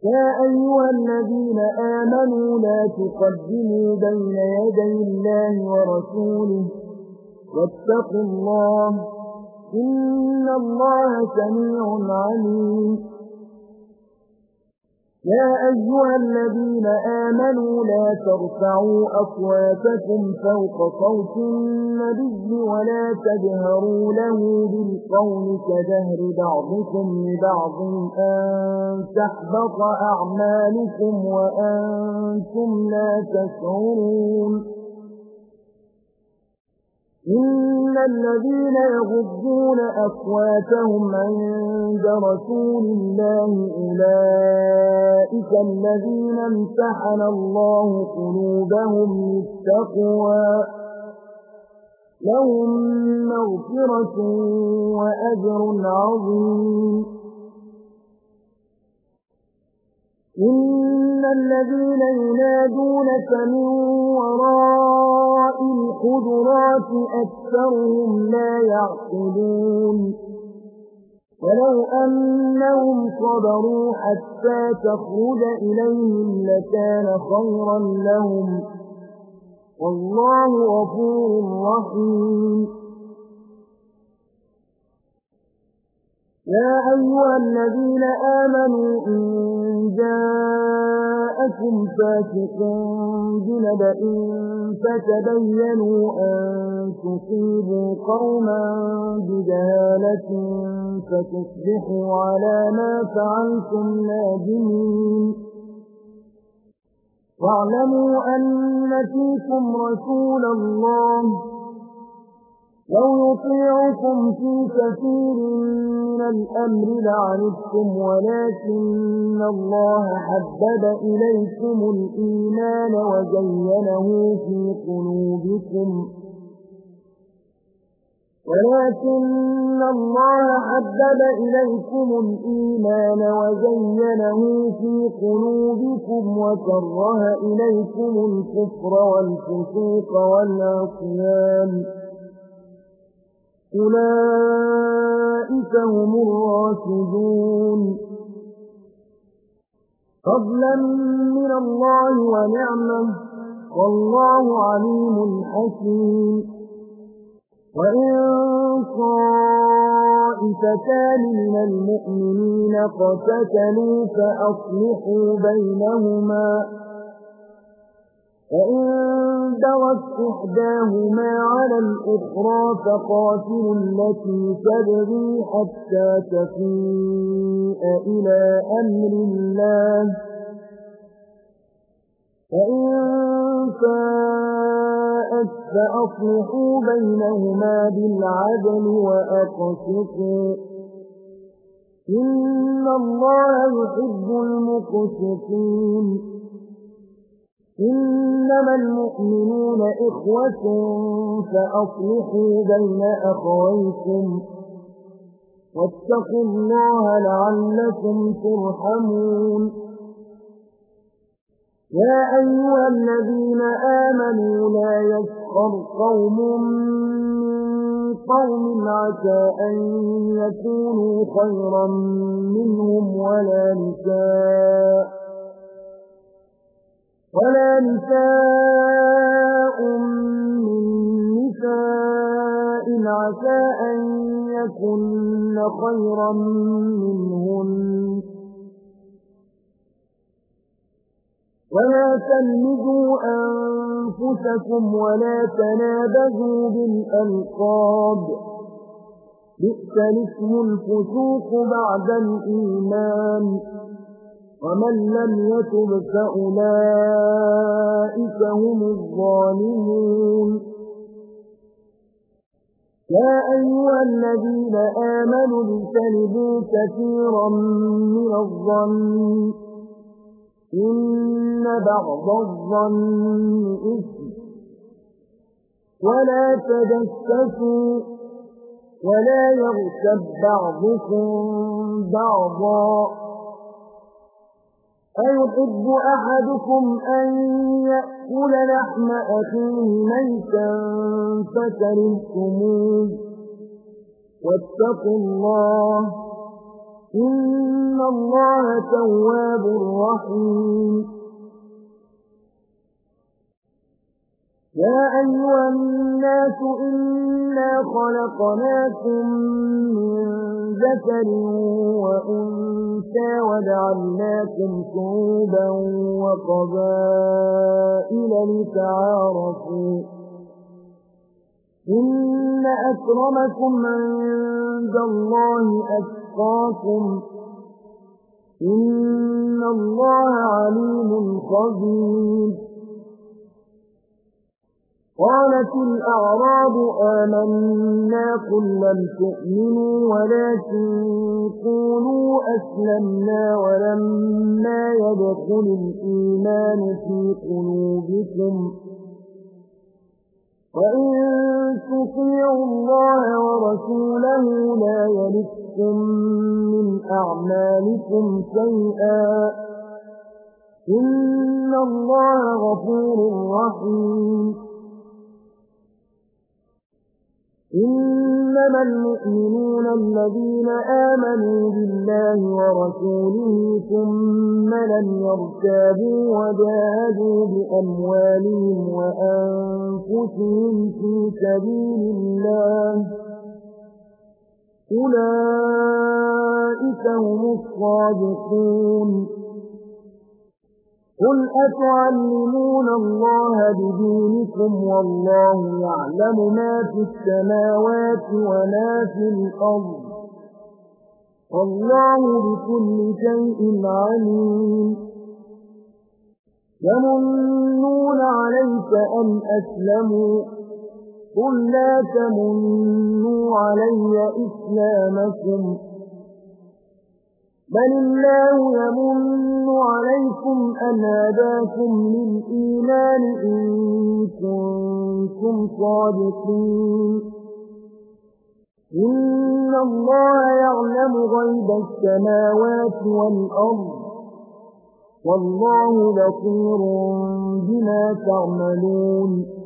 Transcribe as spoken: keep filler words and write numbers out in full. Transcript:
يا أيها الذين آمنوا لا تقدموا بين يدي الله ورسوله واتقوا الله إن الله سميع عليم. يا أيها الذين آمنوا لا ترفعوا أصواتكم فوق صوت النبي ولا تجهروا له بالقول كجهر بعضكم لبعض أن تحبط أعمالكم وأنتم لا تشعرون. إن الذين يغضون أصواتهم عند رسول الله أولئك الذين امتحن الله قلوبهم للتقوى لهم مغفرة وأجر عظيم. إن الذين ينادونك من وراء الحجرات أكثرهم لا يعقلون. ولو أنهم صبروا حتى تخرج إليهم لكان خيرا لهم والله غفور رحيم. يا أيها الذين آمنوا إن جاءكم فاسق بنبأ فتبينوا أن تصيبوا قوما بجهالة فتصبحوا على ما فعلتم نادمين. واعلموا أن فيكم رسول الله لو يطيعكم في كثير من الأمر لعنتم ولكن الله حبب إليكم الإيمان وزينه في قلوبكم ولكن الله حبب إليكم الإيمان وزينه في قلوبكم وكره إليكم الكفر والفسوق والعصيان أولئك هم الراشدون فضلا من الله ونعمه والله عليم حكيم. وإن طائفتان من المؤمنين اقتتلوا فأصلحوا بينهما فإن بغت إحداهما على الأخرى فقاتلوا التي تبغي حتى تفيء إلى أمر الله فإن فاءت فأصلحوا بينهما بالعدل وأقسطوا إن الله يحب المقسطين. إنما المؤمنون إخوة فأصلحوا بين أخويكم واتقوا الله لعلكم ترحمون. يا أيها الذين آمنوا لا يسخر قوم من قوم عسى أن يكونوا خيرا منهم ولا نساء ولا نساء من نساء عسى أن يكن خيرا منهن ولا تلمزوا أنفسكم ولا تنابزوا بالألقاب بئس الاسم الفسوق بعد الإيمان ومن لم يتب فأولئك هم الظالمون. يا أيها الذين آمنوا اجتنبوا كثيرا من الظن إن بعض الظن إثم ولا تجسسوا ولا يغتب بعضكم بعضا أيحب أحدكم أن يأكل لحم أخيه ميتا فكرهتموه واتقوا الله إن الله تواب رحيم يا أيها الناس إنا خلقناكم من ذكر وأنثى وجعلناكم شعوبا وقبائل لتعارفوا إن أكرمكم عند الله أتقاكم إن الله عليم خبير قالت الأعراب آمنا قل لم تؤمنوا ولكن قولوا أسلمنا ولما يدخل الإيمان في قلوبكم وإن تطيعوا الله ورسوله لا يلدكم من أعمالكم شيئا إن الله غفور رحيم إنما المؤمنون الذين آمنوا بالله ورسوله ثم لم يرتابوا وجاهدوا بأموالهم وأنفسهم في سبيل الله أولئك هم الصادقون قل أتعلمون الله بدينكم والله يعلم ما في السماوات وما في الأرض والله بكل شيء عليم يمنون عليك أن أسلموا قل لا تمنوا علي إسلامكم بل الله يمن عليكم أن هداكم للإيمان إن كنتم صادقين إن الله يعلم غيب السماوات والأرض والله بصير بما تعملون